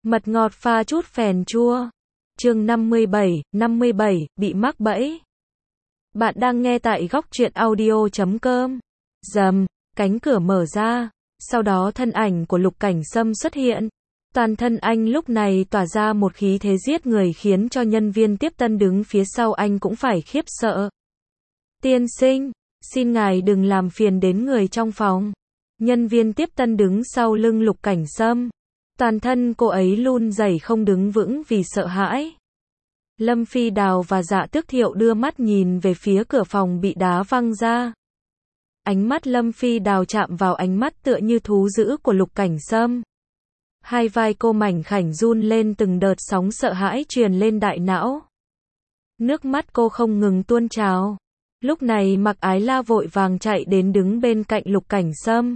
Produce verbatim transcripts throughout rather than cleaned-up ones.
Mật ngọt pha chút phèn chua. Chương năm mươi bảy, năm mươi bảy, bị mắc bẫy. Bạn đang nghe tại góc truyện audio chấm com. Rầm, cánh cửa mở ra, sau đó thân ảnh của Lục Cảnh Sâm xuất hiện. Toàn thân anh lúc này tỏa ra một khí thế giết người khiến cho nhân viên tiếp tân đứng phía sau anh cũng phải khiếp sợ. Tiên sinh, xin ngài đừng làm phiền đến người trong phòng. Nhân viên tiếp tân đứng sau lưng Lục Cảnh Sâm. Toàn thân cô ấy run rẩy không đứng vững vì sợ hãi. Lâm Phi Đào và Dạ Tước Thiệu đưa mắt nhìn về phía cửa phòng bị đá văng ra. Ánh mắt Lâm Phi Đào chạm vào ánh mắt tựa như thú dữ của Lục Cảnh Sâm. Hai vai cô mảnh khảnh run lên, từng đợt sóng sợ hãi truyền lên đại não. Nước mắt cô không ngừng tuôn trào. Lúc này Mạc Ái La vội vàng chạy đến đứng bên cạnh Lục Cảnh Sâm.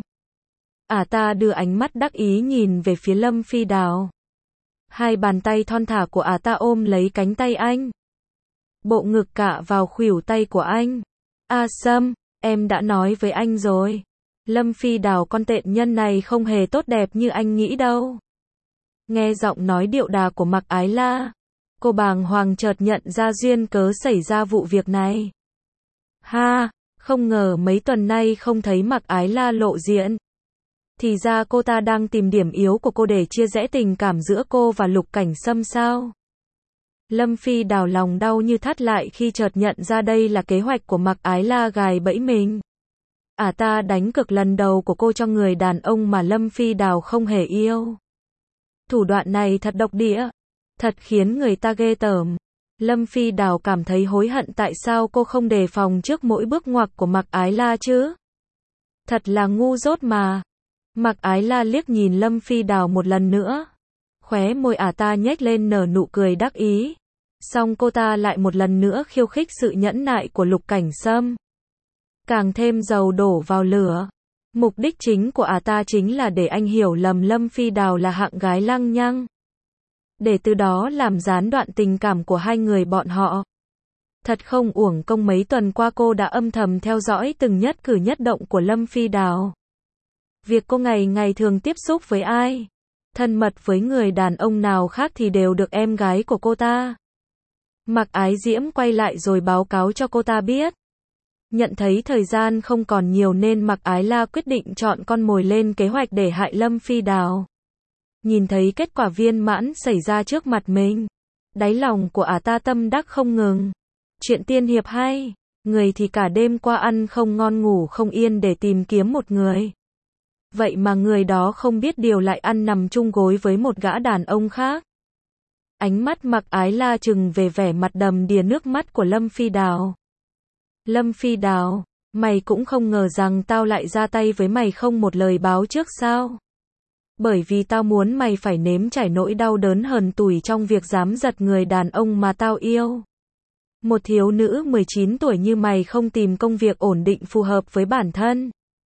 Ả ta đưa ánh mắt đắc ý nhìn về phía Lâm Phi Đào. Hai bàn tay thon thả của ả ta ôm lấy cánh tay anh. Bộ ngực cạ vào khuỷu tay của anh. A Sâm, em đã nói với anh rồi. Lâm Phi Đào con tện nhân này không hề tốt đẹp như anh nghĩ đâu. Nghe giọng nói điệu đà của Mạc Ái La, cô bàng hoàng chợt nhận ra duyên cớ xảy ra vụ việc này. Ha, không ngờ mấy tuần nay không thấy Mạc Ái La lộ diện. Thì ra cô ta đang tìm điểm yếu của cô để chia rẽ tình cảm giữa cô và Lục Cảnh Sâm sao? Lâm Phi Đào lòng đau như thắt lại khi chợt nhận ra đây là kế hoạch của Mạc Ái La gài bẫy mình. Ả ta đánh cược lần đầu của cô cho người đàn ông mà Lâm Phi Đào không hề yêu. Thủ đoạn này thật độc địa, thật khiến người ta ghê tởm. Lâm Phi Đào cảm thấy hối hận tại sao cô không đề phòng trước mỗi bước ngoặt của Mạc Ái La chứ. Thật là ngu dốt mà. Mạc Ái La liếc nhìn Lâm Phi Đào một lần nữa. Khóe môi ả ta nhếch lên nở nụ cười đắc ý. Xong cô ta lại một lần nữa khiêu khích sự nhẫn nại của Lục Cảnh Sâm. Càng thêm dầu đổ vào lửa. Mục đích chính của ả ta chính là để anh hiểu lầm Lâm Phi Đào là hạng gái lăng nhăng. Để từ đó làm gián đoạn tình cảm của hai người bọn họ. Thật không uổng công mấy tuần qua cô đã âm thầm theo dõi từng nhất cử nhất động của Lâm Phi Đào. Việc cô ngày ngày thường tiếp xúc với ai, thân mật với người đàn ông nào khác thì đều được em gái của cô ta. Mạc Ái Diễm quay lại rồi báo cáo cho cô ta biết. Nhận thấy thời gian không còn nhiều nên Mạc Ái La quyết định chọn con mồi lên kế hoạch để hại Lâm Phi Đào. Nhìn thấy kết quả viên mãn xảy ra trước mặt mình, đáy lòng của ả ta tâm đắc không ngừng. Chuyện tiên hiệp hay, người thì cả đêm qua ăn không ngon ngủ không yên để tìm kiếm một người. Vậy mà người đó không biết điều lại ăn nằm chung gối với một gã đàn ông khác. Ánh mắt Mạc Ái La trừng về vẻ mặt đầm đìa nước mắt của Lâm Phi Đào. Lâm Phi Đào, mày cũng không ngờ rằng tao lại ra tay với mày không một lời báo trước sao? Bởi vì tao muốn mày phải nếm trải nỗi đau đớn hờn tủi trong việc dám giật người đàn ông mà tao yêu. Một thiếu nữ mười chín tuổi như mày không tìm công việc ổn định phù hợp với bản thân.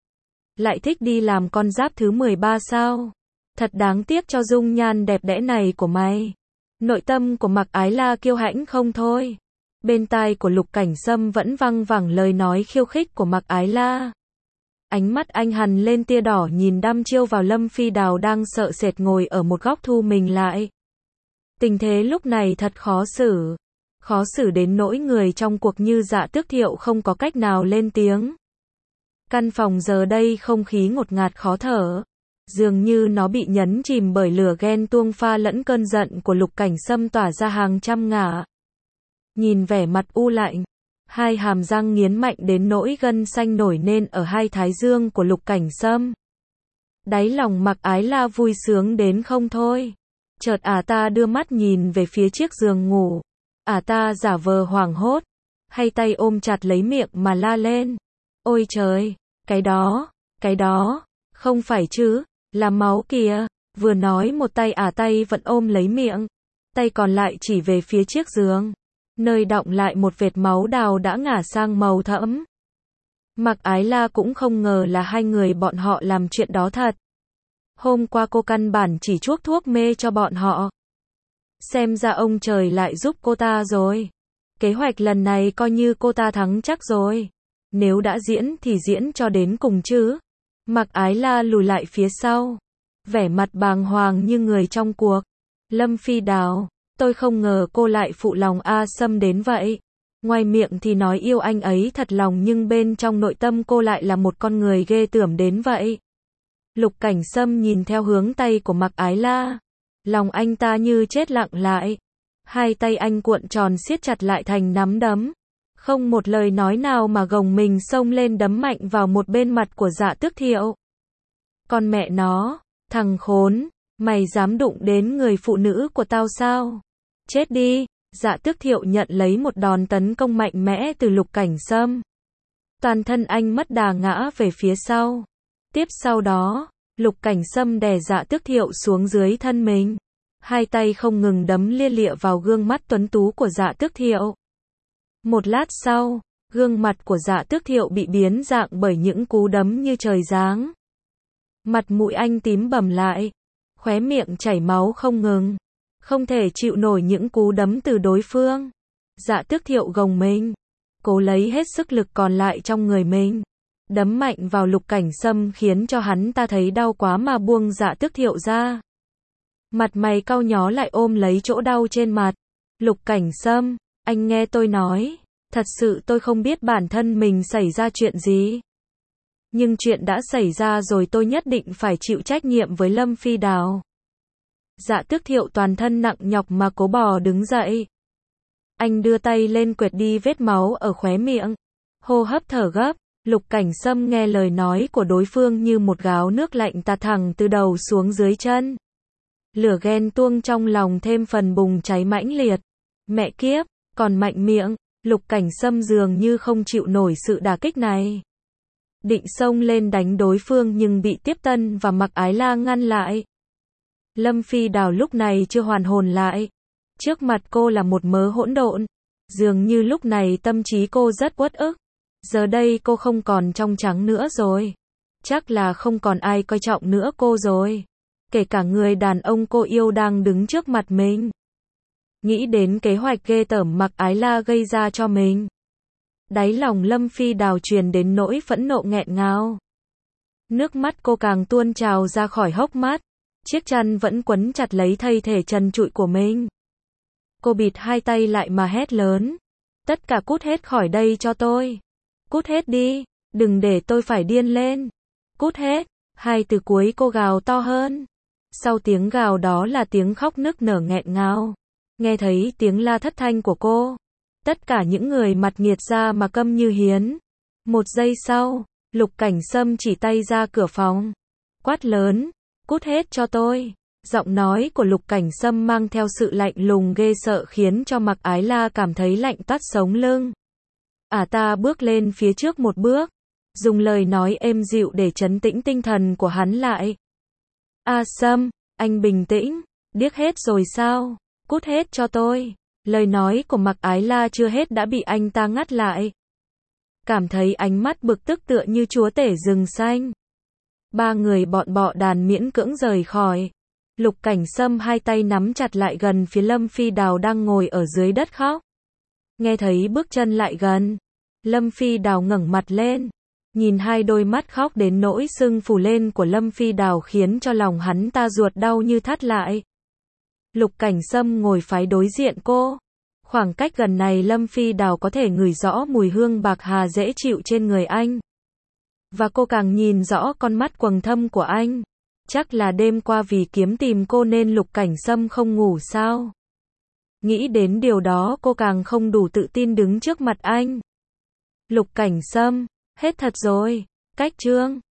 Lại thích đi làm con giáp thứ mười ba sao? Thật đáng tiếc cho dung nhan đẹp đẽ này của mày. Nội tâm của Mạc Ái La kiêu hãnh không thôi. Bên tai của Lục Cảnh Sâm vẫn văng vẳng lời nói khiêu khích của Mạc Ái La. Ánh mắt anh hằn lên tia đỏ nhìn đăm chiêu vào Lâm Phi Đào đang sợ sệt ngồi ở một góc thu mình lại. Tình thế lúc này thật khó xử. Khó xử đến nỗi người trong cuộc như Dạ Tước Thiệu không có cách nào lên tiếng. Căn phòng giờ đây không khí ngột ngạt khó thở. Dường như nó bị nhấn chìm bởi lửa ghen tuông pha lẫn cơn giận của Lục Cảnh Sâm tỏa ra hàng trăm ngả. Nhìn vẻ mặt u lạnh, hai hàm răng nghiến mạnh đến nỗi gân xanh nổi lên ở hai thái dương của Lục Cảnh Sâm. Đáy lòng Mạc Ái La vui sướng đến không thôi. Chợt ả ta đưa mắt nhìn về phía chiếc giường ngủ. Ả ta giả vờ hoảng hốt, hai tay ôm chặt lấy miệng mà la lên. Ôi trời, cái đó, cái đó, không phải chứ, là máu kìa. Vừa nói một tay ả tay vẫn ôm lấy miệng, tay còn lại chỉ về phía chiếc giường, nơi đọng lại một vệt máu đào đã ngả sang màu thẫm. Mạc Ái La cũng không ngờ là hai người bọn họ làm chuyện đó thật. Hôm qua cô căn bản chỉ chuốc thuốc mê cho bọn họ. Xem ra ông trời lại giúp cô ta rồi. Kế hoạch lần này coi như cô ta thắng chắc rồi. Nếu đã diễn thì diễn cho đến cùng chứ. Mạc Ái La lùi lại phía sau, vẻ mặt bàng hoàng như người trong cuộc. Lâm Phi Đào, tôi không ngờ cô lại phụ lòng A Sâm đến vậy. Ngoài miệng thì nói yêu anh ấy thật lòng nhưng bên trong nội tâm cô lại là một con người ghê tởm đến vậy. Lục Cảnh Sâm nhìn theo hướng tay của Mạc Ái La. Lòng anh ta như chết lặng lại. Hai tay anh cuộn tròn siết chặt lại thành nắm đấm. Không một lời nói nào mà gồng mình xông lên đấm mạnh vào một bên mặt của Dạ Tước Thiệu. Con mẹ nó, thằng khốn, mày dám đụng đến người phụ nữ của tao sao? Chết đi! Dạ Tước Thiệu nhận lấy một đòn tấn công mạnh mẽ từ Lục Cảnh Sâm. Toàn thân anh mất đà ngã về phía sau. Tiếp sau đó, Lục Cảnh Sâm đè Dạ Tước Thiệu xuống dưới thân mình. Hai tay không ngừng đấm lia lịa vào gương mắt tuấn tú của Dạ Tước Thiệu. Một lát sau, gương mặt của Dạ Tước Thiệu bị biến dạng bởi những cú đấm như trời giáng. Mặt mũi anh tím bầm lại, khóe miệng chảy máu không ngừng. Không thể chịu nổi những cú đấm từ đối phương. Dạ Tước Thiệu gồng mình, cố lấy hết sức lực còn lại trong người mình. Đấm mạnh vào Lục Cảnh Sâm khiến cho hắn ta thấy đau quá mà buông Dạ Tước Thiệu ra. Mặt mày cau nhó lại ôm lấy chỗ đau trên mặt. Lục Cảnh Sâm, anh nghe tôi nói, thật sự tôi không biết bản thân mình xảy ra chuyện gì. Nhưng chuyện đã xảy ra rồi tôi nhất định phải chịu trách nhiệm với Lâm Phi Đào. Dạ Tước Thiệu toàn thân nặng nhọc mà cố bò đứng dậy. Anh đưa tay lên quệt đi vết máu ở khóe miệng. Hô hấp thở gấp, Lục Cảnh Sâm nghe lời nói của đối phương như một gáo nước lạnh tạt thẳng từ đầu xuống dưới chân. Lửa ghen tuông trong lòng thêm phần bùng cháy mãnh liệt. Mẹ kiếp, còn mạnh miệng, Lục Cảnh Sâm dường như không chịu nổi sự đả kích này. Định xông lên đánh đối phương nhưng bị Tiếp Tân và Mạc Ái La ngăn lại. Lâm Phi Đào lúc này chưa hoàn hồn lại. Trước mặt cô là một mớ hỗn độn. Dường như lúc này tâm trí cô rất uất ức. Giờ đây cô không còn trong trắng nữa rồi. Chắc là không còn ai coi trọng nữa cô rồi. Kể cả người đàn ông cô yêu đang đứng trước mặt mình. Nghĩ đến kế hoạch ghê tởm Mạc Ái La gây ra cho mình. Đáy lòng Lâm Phi Đào truyền đến nỗi phẫn nộ nghẹn ngào. Nước mắt cô càng tuôn trào ra khỏi hốc mắt. Chiếc chăn vẫn quấn chặt lấy thân thể trần trụi của mình. Cô bịt hai tay lại mà hét lớn. Tất cả cút hết khỏi đây cho tôi. Cút hết đi, đừng để tôi phải điên lên. Cút hết, hai từ cuối cô gào to hơn. Sau tiếng gào đó là tiếng khóc nức nở nghẹn ngào. Nghe thấy tiếng la thất thanh của cô. Tất cả những người mặt nghiệt ra mà câm như hiến. Một giây sau, Lục Cảnh Sâm chỉ tay ra cửa phòng. Quát lớn. Cút hết cho tôi. Giọng nói của Lục Cảnh Sâm mang theo sự lạnh lùng ghê sợ khiến cho Mạc Ái La cảm thấy lạnh toát sống lưng. Ả ta bước lên phía trước một bước, dùng lời nói êm dịu để trấn tĩnh tinh thần của hắn lại. A Sâm, anh bình tĩnh, điếc hết rồi sao? Cút hết cho tôi. Lời nói của Mạc Ái La chưa hết đã bị anh ta ngắt lại. Cảm thấy ánh mắt bực tức tựa như chúa tể rừng xanh. Ba người bọn bọ đàn miễn cưỡng rời khỏi. Lục Cảnh Sâm hai tay nắm chặt lại gần phía Lâm Phi Đào đang ngồi ở dưới đất khóc. Nghe thấy bước chân lại gần, Lâm Phi Đào ngẩng mặt lên, nhìn hai đôi mắt khóc đến nỗi sưng phù lên của Lâm Phi Đào khiến cho lòng hắn ta ruột đau như thắt lại. Lục Cảnh Sâm ngồi phái đối diện cô. Khoảng cách gần này Lâm Phi Đào có thể ngửi rõ mùi hương bạc hà dễ chịu trên người anh. Và cô càng nhìn rõ con mắt quầng thâm của anh. Chắc là đêm qua vì kiếm tìm cô nên Lục Cảnh Sâm không ngủ sao? Nghĩ đến điều đó cô càng không đủ tự tin đứng trước mặt anh. Lục Cảnh Sâm, hết thật rồi. Cách chương